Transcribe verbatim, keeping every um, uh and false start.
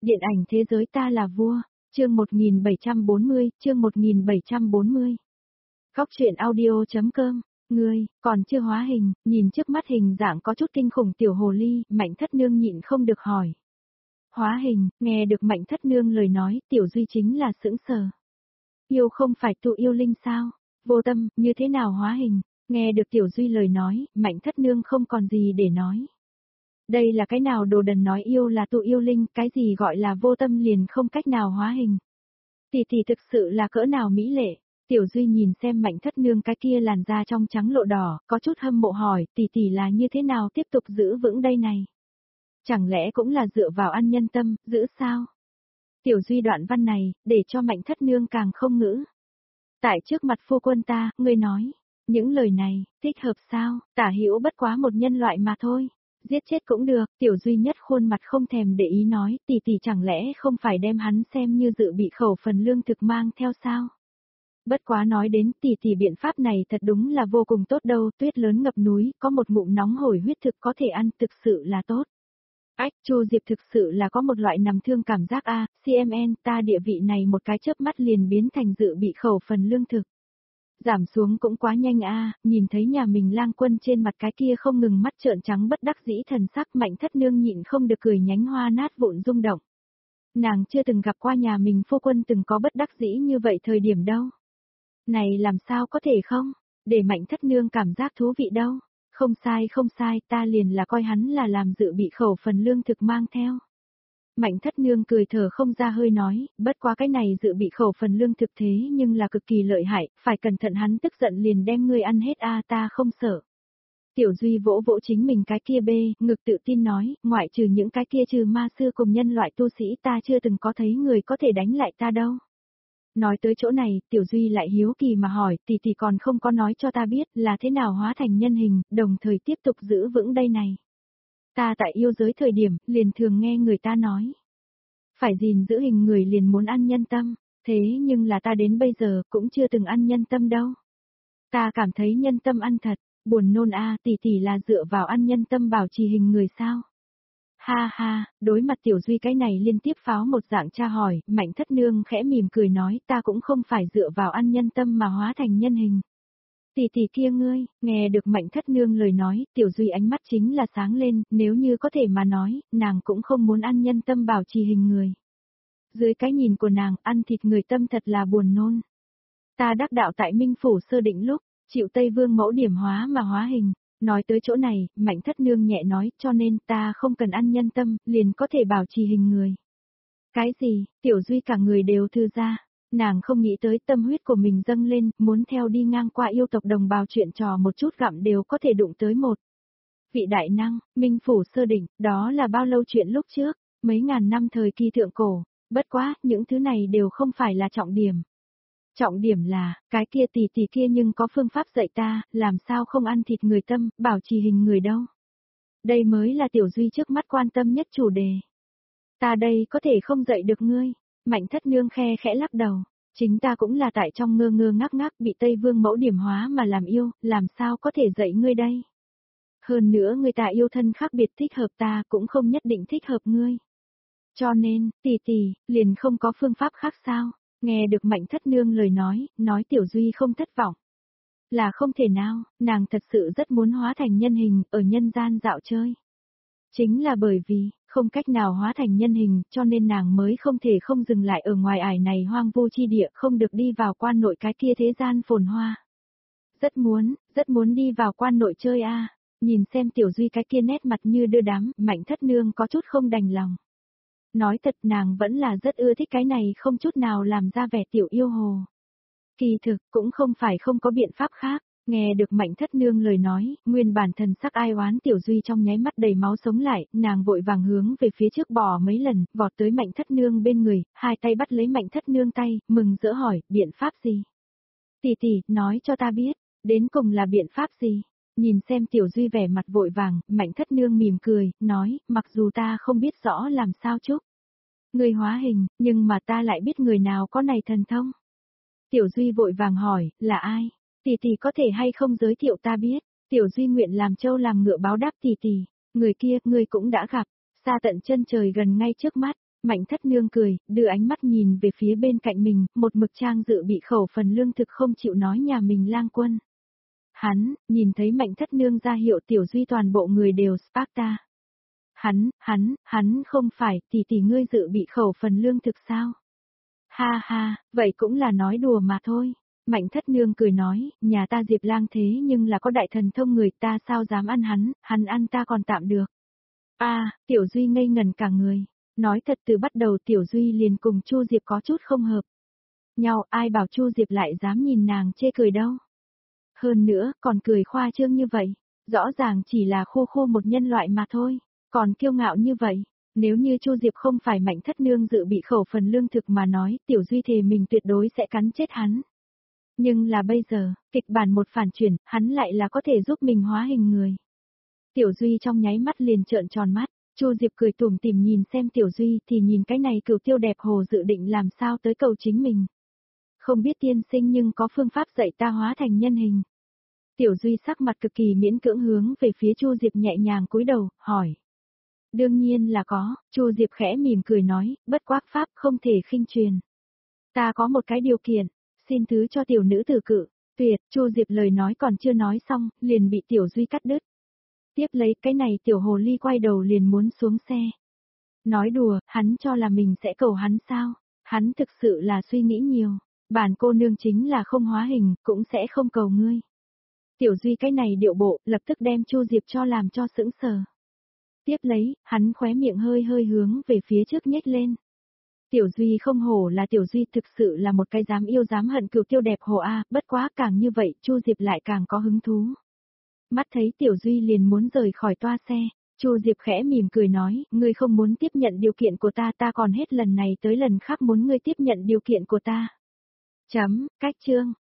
Điện ảnh thế giới ta là vua, chương một nghìn bảy trăm bốn mươi, chương một nghìn bảy trăm bốn mươi. Góc truyện audio.com, ngươi, còn chưa hóa hình, nhìn trước mắt hình dạng có chút kinh khủng tiểu hồ ly, Mạnh Thất Nương nhịn không được hỏi. Hóa hình, nghe được Mạnh Thất Nương lời nói, tiểu Duy chính là sững sờ. Yêu không phải tụ yêu linh sao? Vô Tâm, như thế nào hóa hình? Nghe được tiểu Duy lời nói, Mạnh Thất Nương không còn gì để nói. Đây là cái nào đồ đần nói yêu là tụ yêu linh, cái gì gọi là vô tâm liền không cách nào hóa hình. Tỷ tỷ thực sự là cỡ nào mỹ lệ. Tiểu Duy nhìn xem Mạnh Thất Nương cái kia làn da trong trắng lộ đỏ, có chút hâm mộ hỏi, tỷ tỷ là như thế nào tiếp tục giữ vững đây này? Chẳng lẽ cũng là dựa vào ăn nhân tâm, giữ sao? Tiểu Duy đoạn văn này, để cho Mạnh Thất Nương càng không ngữ. Tại trước mặt phu quân ta, ngươi nói, những lời này, thích hợp sao, tả hữu bất quá một nhân loại mà thôi. Giết chết cũng được, tiểu Duy nhất khuôn mặt không thèm để ý nói, tỷ tỷ chẳng lẽ không phải đem hắn xem như dự bị khẩu phần lương thực mang theo sao? Bất quá nói đến tỷ tỷ biện pháp này thật đúng là vô cùng tốt đâu, tuyết lớn ngập núi, có một ngụm nóng hổi huyết thực có thể ăn thực sự là tốt. Ách, Chu Diệp thực sự là có một loại nằm thương cảm giác a, xê em en, ta địa vị này một cái chớp mắt liền biến thành dự bị khẩu phần lương thực. Giảm xuống cũng quá nhanh a, nhìn thấy nhà mình lang quân trên mặt cái kia không ngừng mắt trợn trắng bất đắc dĩ thần sắc, Mạnh Thất Nương nhịn không được cười nhánh hoa nát vụn rung động. Nàng chưa từng gặp qua nhà mình phu quân từng có bất đắc dĩ như vậy thời điểm đâu. Này làm sao có thể không, để Mạnh Thất Nương cảm giác thú vị đâu. Không sai không sai, ta liền là coi hắn là làm dự bị khẩu phần lương thực mang theo. Mạnh Thất Nương cười thở không ra hơi nói, bất quá cái này dự bị khẩu phần lương thực thế nhưng là cực kỳ lợi hại, phải cẩn thận hắn tức giận liền đem ngươi ăn hết a, ta không sợ. Tiểu Duy vỗ vỗ chính mình cái kia bê, ngực tự tin nói, ngoại trừ những cái kia trừ ma sư cùng nhân loại tu sĩ ta chưa từng có thấy người có thể đánh lại ta đâu. Nói tới chỗ này, Tiểu Duy lại hiếu kỳ mà hỏi, tỷ tỷ còn không có nói cho ta biết là thế nào hóa thành nhân hình, đồng thời tiếp tục giữ vững đây này. Ta tại yêu giới thời điểm, liền thường nghe người ta nói. Phải gìn giữ hình người liền muốn ăn nhân tâm, thế nhưng là ta đến bây giờ cũng chưa từng ăn nhân tâm đâu. Ta cảm thấy nhân tâm ăn thật, buồn nôn a, tỷ tỷ là dựa vào ăn nhân tâm bảo trì hình người sao? Ha ha, đối mặt Tiểu Duy cái này liên tiếp pháo một dạng tra hỏi, Mạnh Thất Nương khẽ mỉm cười nói ta cũng không phải dựa vào ăn nhân tâm mà hóa thành nhân hình. Tỷ tỷ kia ngươi, nghe được Mạnh Thất Nương lời nói, Tiểu Duy ánh mắt chính là sáng lên, nếu như có thể mà nói, nàng cũng không muốn ăn nhân tâm bảo trì hình người. Dưới cái nhìn của nàng, ăn thịt người tâm thật là buồn nôn. Ta đắc đạo tại Minh Phủ sơ định lúc, chịu Tây Vương mẫu điểm hóa mà hóa hình. Nói tới chỗ này, Mạnh Thất Nương nhẹ nói, cho nên ta không cần ăn nhân tâm, liền có thể bảo trì hình người. Cái gì, Tiểu Duy cả người đều thư ra, nàng không nghĩ tới tâm huyết của mình dâng lên, muốn theo đi ngang qua yêu tộc đồng bào chuyện trò một chút gặm đều có thể đụng tới một. Vị đại năng, Minh Phủ sơ đỉnh, đó là bao lâu chuyện lúc trước, mấy ngàn năm thời kỳ thượng cổ, bất quá, những thứ này đều không phải là trọng điểm. Trọng điểm là, cái kia tỷ tỷ kia nhưng có phương pháp dạy ta, làm sao không ăn thịt người tâm, bảo trì hình người đâu. Đây mới là Tiểu Duy trước mắt quan tâm nhất chủ đề. Ta đây có thể không dạy được ngươi, Mạnh Thất Nương khe khẽ lắc đầu, chính ta cũng là tại trong ngơ ngơ ngác ngác bị Tây Vương mẫu điểm hóa mà làm yêu, làm sao có thể dạy ngươi đây. Hơn nữa người ta yêu thân khác biệt thích hợp ta cũng không nhất định thích hợp ngươi. Cho nên, tỷ tỷ, liền không có phương pháp khác sao? Nghe được Mạnh Thất Nương lời nói, nói Tiểu Duy không thất vọng. Là không thể nào, nàng thật sự rất muốn hóa thành nhân hình, ở nhân gian dạo chơi. Chính là bởi vì, không cách nào hóa thành nhân hình, cho nên nàng mới không thể không dừng lại ở ngoài ải này hoang vu chi địa, không được đi vào quan nội cái kia thế gian phồn hoa. Rất muốn, rất muốn đi vào quan nội chơi a. Nhìn xem Tiểu Duy cái kia nét mặt như đưa đám, Mạnh Thất Nương có chút không đành lòng. Nói thật nàng vẫn là rất ưa thích cái này không chút nào làm ra vẻ tiểu yêu hồ. Kỳ thực cũng không phải không có biện pháp khác, nghe được Mạnh Thất Nương lời nói, nguyên bản thần sắc ai oán Tiểu Duy trong nháy mắt đầy máu sống lại, nàng vội vàng hướng về phía trước bò mấy lần, vọt tới Mạnh Thất Nương bên người, hai tay bắt lấy Mạnh Thất Nương tay, mừng rỡ hỏi, biện pháp gì? Tỷ tỷ, nói cho ta biết, đến cùng là biện pháp gì? Nhìn xem Tiểu Duy vẻ mặt vội vàng, Mạnh Thất Nương mỉm cười, nói, mặc dù ta không biết rõ làm sao chúc người hóa hình, nhưng mà ta lại biết người nào có này thần thông. Tiểu Duy vội vàng hỏi, là ai? Tỷ tỷ có thể hay không giới thiệu ta biết? Tiểu Duy nguyện làm trâu làm ngựa báo đáp tỷ tỷ, người kia, ngươi cũng đã gặp, xa tận chân trời gần ngay trước mắt, Mạnh thất nương cười, đưa ánh mắt nhìn về phía bên cạnh mình, một mực trang dự bị khẩu phần lương thực không chịu nói nhà mình lang quân. Hắn, nhìn thấy mạnh thất nương ra hiệu Tiểu Duy toàn bộ người đều Sparta. Hắn, hắn, hắn không phải tỷ tỷ ngươi dự bị khẩu phần lương thực sao? Ha ha, vậy cũng là nói đùa mà thôi. Mạnh thất nương cười nói, nhà ta Diệp lang thế nhưng là có đại thần thông người ta sao dám ăn hắn, hắn ăn ta còn tạm được. A, à, Tiểu Duy ngây ngần cả người. Nói thật từ bắt đầu Tiểu Duy liền cùng Chu Diệp có chút không hợp. Nhau ai bảo Chu Diệp lại dám nhìn nàng chê cười đâu. Hơn nữa, còn cười khoa trương như vậy. Rõ ràng chỉ là khô khô một nhân loại mà thôi. Còn kiêu ngạo như vậy. Nếu như Chu Diệp không phải mạnh thất nương dự bị khẩu phần lương thực mà nói, Tiểu Duy thề mình tuyệt đối sẽ cắn chết hắn. Nhưng là bây giờ, kịch bản một phản chuyển, hắn lại là có thể giúp mình hóa hình người. Tiểu Duy trong nháy mắt liền trợn tròn mắt, Chu Diệp cười tủm tỉm nhìn xem Tiểu Duy thì nhìn cái này cửu tiêu đẹp hồ dự định làm sao tới cầu chính mình. Không biết tiên sinh nhưng có phương pháp dạy ta hóa thành nhân hình. Tiểu Duy sắc mặt cực kỳ miễn cưỡng hướng về phía Chu Diệp nhẹ nhàng cúi đầu, hỏi. Đương nhiên là có, Chu Diệp khẽ mỉm cười nói, bất quắc pháp không thể khinh truyền. Ta có một cái điều kiện, xin thứ cho tiểu nữ tử cự, tuyệt, Chu Diệp lời nói còn chưa nói xong, liền bị Tiểu Duy cắt đứt. Tiếp lấy cái này tiểu hồ ly quay đầu liền muốn xuống xe. Nói đùa, hắn cho là mình sẽ cầu hắn sao, hắn thực sự là suy nghĩ nhiều, bản cô nương chính là không hóa hình, cũng sẽ không cầu ngươi. Tiểu Duy cái này điệu bộ, lập tức đem Chu Diệp cho làm cho sững sờ. Tiếp lấy, hắn khóe miệng hơi hơi hướng về phía trước nhếch lên. Tiểu Duy không hổ là Tiểu Duy thực sự là một cái dám yêu dám hận cửu tiêu đẹp hồ A, bất quá càng như vậy, Chu Diệp lại càng có hứng thú. Mắt thấy Tiểu Duy liền muốn rời khỏi toa xe, Chu Diệp khẽ mỉm cười nói, ngươi không muốn tiếp nhận điều kiện của ta, ta còn hết lần này tới lần khác muốn ngươi tiếp nhận điều kiện của ta. Chấm, cách chương.